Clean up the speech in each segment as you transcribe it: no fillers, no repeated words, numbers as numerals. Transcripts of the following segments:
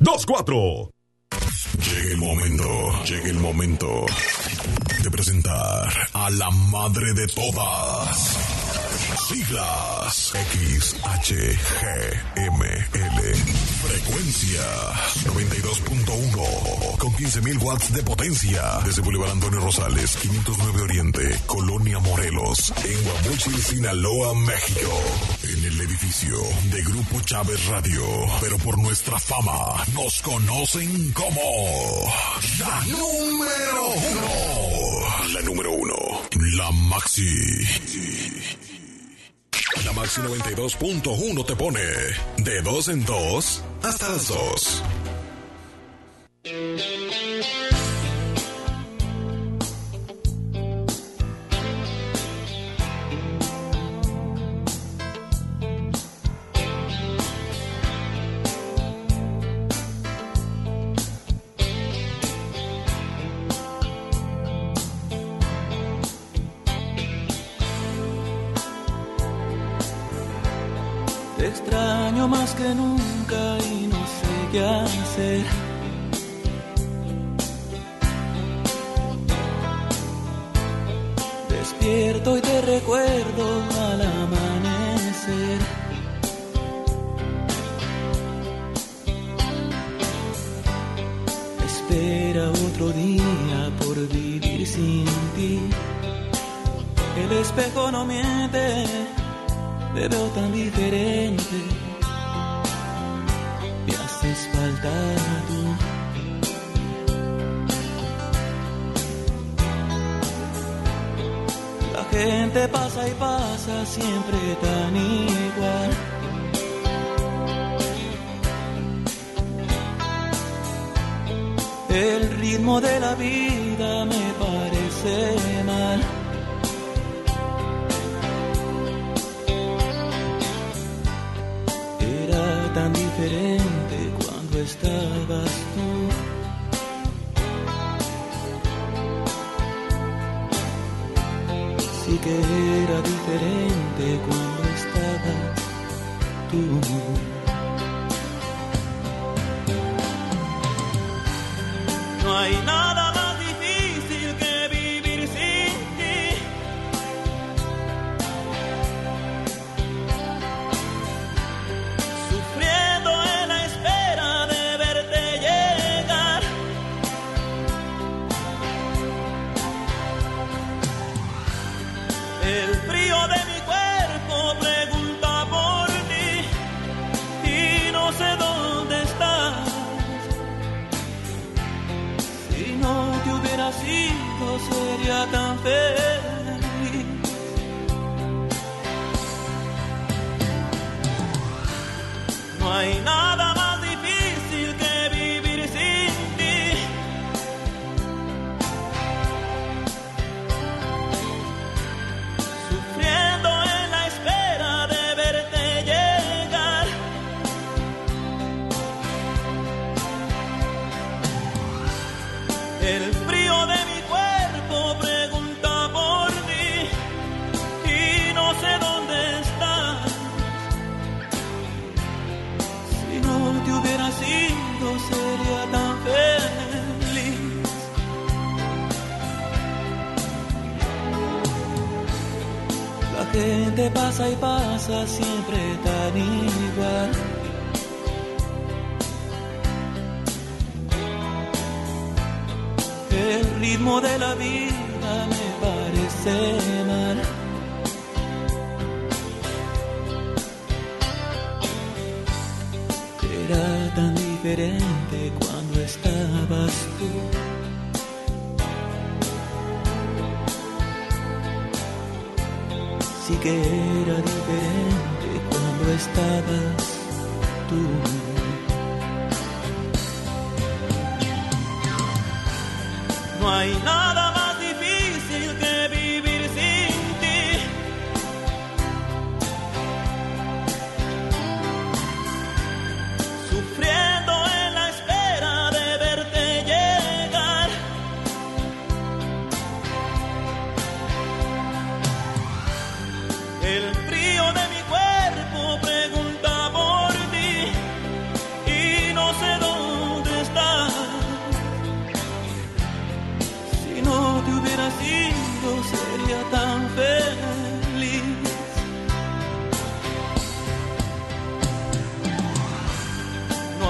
917-257-7724. Llega el momento de presentar a la madre de todas. Siglas XHGML. Frecuencia 92.1 con 15.000 watts de potencia. Desde Boulevard Antonio Rosales, 509 Oriente, Colonia Morelos, en Guamuchil, Sinaloa, México. En el edificio de Grupo Chávez Radio. Pero por nuestra fama nos conocen como la número uno. La número uno. La Maxi. La Maxi 92.1 te pone de 2 en 2 hasta las 2. Te extraño más que nunca y no sé qué hacer. Despierto y te recuerdo al amanecer. Espera otro día por vivir sin ti. El espejo no miente. Te veo tan diferente, me haces falta tú. La gente pasa y pasa siempre tan igual. El ritmo de la vida me parece mal. Tan diferente cuando estabas tú. Sí que era diferente cuando estabas tú. No hay nada más difícil que vivir sin ti. El frío de mi cuerpo pregunta por ti y no sé dónde estás. Si no te hubieras ido sería tan feliz. No hay nada más difícil que vivir sin ti. El frío de mi cuerpo pregunta por ti y no sé dónde estás. Si no te hubieras ido sería tan feliz. La gente pasa y pasa siempre tan igual. El ritmo de la vida me parece mal. Era tan diferente cuando estabas tú. Sí que era diferente cuando estabas tú. No hay nada más difícil que vivir sin ti. Sufriendo en la espera de verte llegar. El frío de mi cuerpo pregunta por ti y no sé dónde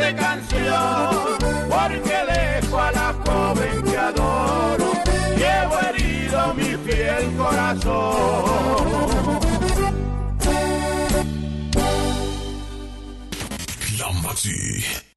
triste canción, porque dejo a la joven que adoro, llevo herido mi fiel corazón. La Maxi.